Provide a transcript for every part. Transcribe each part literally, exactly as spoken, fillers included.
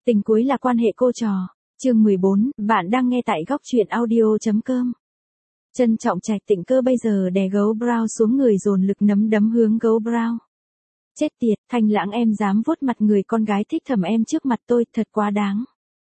Tình cuối là quan hệ cô trò. Chương mười bốn, bạn đang nghe tại góc truyện audio chấm com. Trân trọng Trạch Tịnh Cơ bây giờ đè gấu Brown xuống người dồn lực nắm đấm hướng gấu Brown. Chết tiệt, Thanh Lãng em dám vuốt mặt người con gái thích thầm em trước mặt tôi, thật quá đáng.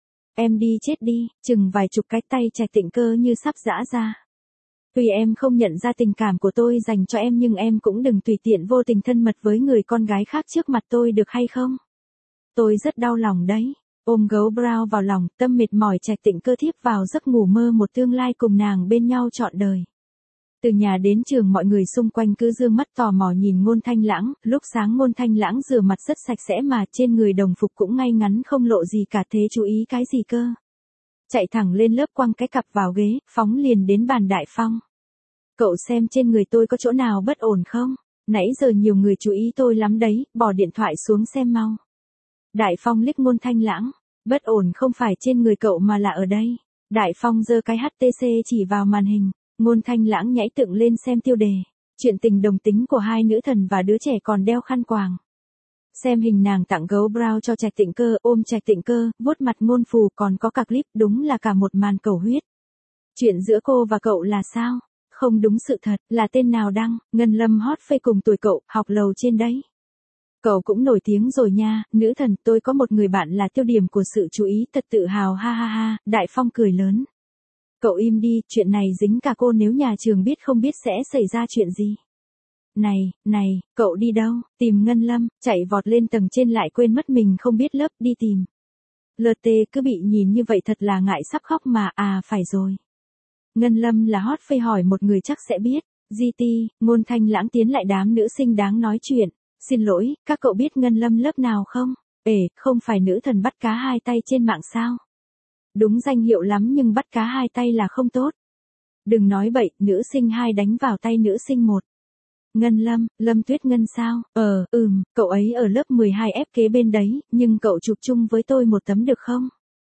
Em đi chết đi, chừng vài chục cái tay Trạch Tịnh Cơ như sắp giã ra. Tuy em không nhận ra tình cảm của tôi dành cho em nhưng em cũng đừng tùy tiện vô tình thân mật với người con gái khác trước mặt tôi được hay không? Tôi rất đau lòng đấy. Ôm gấu Brown vào lòng, tâm mệt mỏi Trạch Tịnh Cơ thiếp vào giấc ngủ mơ một tương lai cùng nàng bên nhau trọn đời. Từ nhà đến trường mọi người xung quanh cứ dương mắt tò mò nhìn Ngôn Thanh Lãng, lúc sáng Ngôn Thanh Lãng rửa mặt rất sạch sẽ mà trên người đồng phục cũng ngay ngắn không lộ gì cả, thế chú ý cái gì cơ? Chạy thẳng lên lớp quăng cái cặp vào ghế, phóng liền đến bàn Đại Phong. Cậu xem trên người tôi có chỗ nào bất ổn không? Nãy giờ nhiều người chú ý tôi lắm đấy, bỏ điện thoại xuống xem mau. Đại Phong liếc Ngôn Thanh Lãng, bất ổn không phải trên người cậu mà là ở đây. Đại Phong giơ cái hát tê xê chỉ vào màn hình, Ngôn Thanh Lãng nhảy dựng lên xem tiêu đề, chuyện tình đồng tính của hai nữ thần và đứa trẻ còn đeo khăn quàng. Xem hình nàng tặng gấu Brown cho Trạch Tịnh Cơ, ôm Trạch Tịnh Cơ, vuốt mặt ngôn phù, còn có cả clip, đúng là cả một màn cầu huyết. Chuyện giữa cô và cậu là sao? Không đúng sự thật, là tên nào đăng? Ngân Lâm hot phây cùng tuổi cậu, học lầu trên đấy. Cậu cũng nổi tiếng rồi nha, nữ thần, tôi có một người bạn là tiêu điểm của sự chú ý, thật tự hào, ha ha ha. Đại Phong cười lớn. Cậu im đi, chuyện này dính cả cô, nếu nhà trường biết không biết sẽ xảy ra chuyện gì. Này, này, cậu đi đâu? Tìm Ngân Lâm, chạy vọt lên tầng trên lại quên mất mình không biết lớp, đi tìm. lờ tê cứ bị nhìn như vậy thật là ngại sắp khóc mà, à phải rồi. Ngân Lâm là hot phây hỏi một người chắc sẽ biết. giê tê, Ngôn Thanh Lãng tiến lại đám nữ sinh đáng nói chuyện. Xin lỗi, các cậu biết Ngân Lâm lớp nào không? Ể, không phải nữ thần bắt cá hai tay trên mạng sao? Đúng danh hiệu lắm nhưng bắt cá hai tay là không tốt. Đừng nói bậy, nữ sinh hai đánh vào tay nữ sinh một. Ngân Lâm, Lâm Tuyết Ngân sao? Ờ, ừm, cậu ấy ở lớp mười hai ép kế bên đấy, nhưng cậu chụp chung với tôi một tấm được không?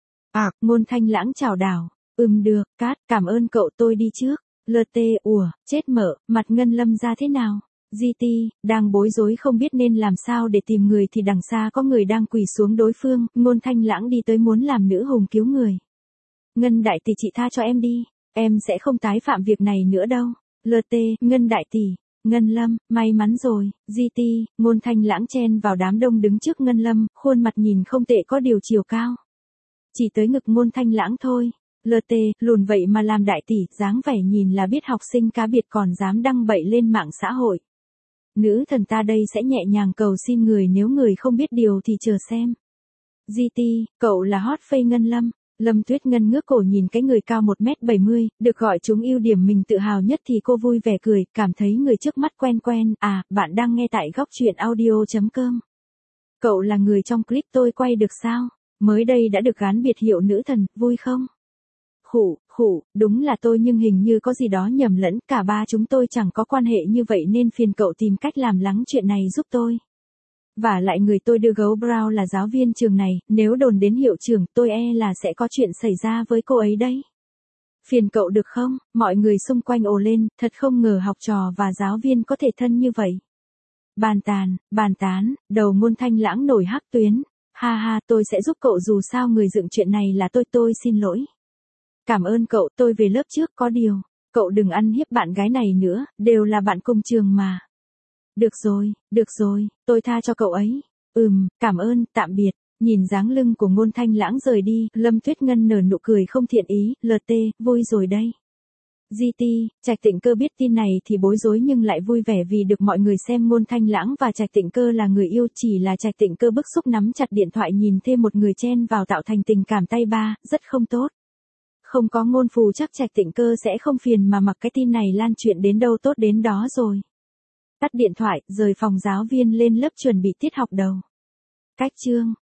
À, Ngôn Thanh Lãng chào đảo. Ừm được, cát, cảm ơn cậu, tôi đi trước. lờ tê, ủa, chết mở, mặt Ngân Lâm ra thế nào? giê tê, đang bối rối không biết nên làm sao để tìm người thì đằng xa có người đang quỳ xuống đối phương, Ngôn Thanh Lãng đi tới muốn làm nữ hùng cứu người. Ngân đại tỷ, chị tha cho em đi, em sẽ không tái phạm việc này nữa đâu. lờ tê, Ngân đại tỷ, Ngân Lâm, may mắn rồi. giê tê, Ngôn Thanh Lãng chen vào đám đông đứng trước Ngân Lâm, khuôn mặt nhìn không tệ, có điều chiều cao chỉ tới ngực Ngôn Thanh Lãng thôi. lờ tê, lùn vậy mà làm đại tỷ, dáng vẻ nhìn là biết học sinh cá biệt còn dám đăng bậy lên mạng xã hội. Nữ thần ta đây sẽ nhẹ nhàng cầu xin người, nếu người không biết điều thì chờ xem. giê tê, cậu là hot phây Ngân Lâm. Lâm Tuyết Ngân ngước cổ nhìn cái người cao một mét bảy mươi, được gọi chúng ưu điểm mình tự hào nhất thì cô vui vẻ cười, cảm thấy người trước mắt quen quen. À, bạn đang nghe tại góc truyện audio chấm com. Cậu là người trong clip tôi quay được sao? Mới đây đã được gán biệt hiệu nữ thần, vui không? Khụ, khụ, đúng là tôi nhưng hình như có gì đó nhầm lẫn, cả ba chúng tôi chẳng có quan hệ như vậy nên phiền cậu tìm cách làm lắng chuyện này giúp tôi. Và lại người tôi đưa gấu Brown là giáo viên trường này, nếu đồn đến hiệu trưởng tôi e là sẽ có chuyện xảy ra với cô ấy đấy. Phiền cậu được không? Mọi người xung quanh ồ lên, thật không ngờ học trò và giáo viên có thể thân như vậy. Bàn tàn, bàn tán, đầu Ngôn Thanh Lãng nổi hắc tuyến. Ha ha, tôi sẽ giúp cậu, dù sao người dựng chuyện này là tôi, tôi xin lỗi. Cảm ơn cậu, tôi về lớp trước, có điều, cậu đừng ăn hiếp bạn gái này nữa, đều là bạn cùng trường mà. Được rồi, được rồi, tôi tha cho cậu ấy. Ừm, cảm ơn, tạm biệt. Nhìn dáng lưng của Ngôn Thanh Lãng rời đi, Lâm Tuyết Ngân nở nụ cười không thiện ý, lờ tê, vui rồi đây. giê tê, Trạch Tịnh Cơ biết tin này thì bối rối nhưng lại vui vẻ vì được mọi người xem Ngôn Thanh Lãng và Trạch Tịnh Cơ là người yêu, chỉ là Trạch Tịnh Cơ bức xúc nắm chặt điện thoại nhìn thêm một người chen vào tạo thành tình cảm tay ba, rất không tốt. Không có ngôn phù chắc Trạch Tịnh Cơ sẽ không phiền mà mặc cái tin này lan truyền đến đâu tốt đến đó rồi. Tắt điện thoại, rời phòng giáo viên lên lớp chuẩn bị tiết học đầu. Cách chương.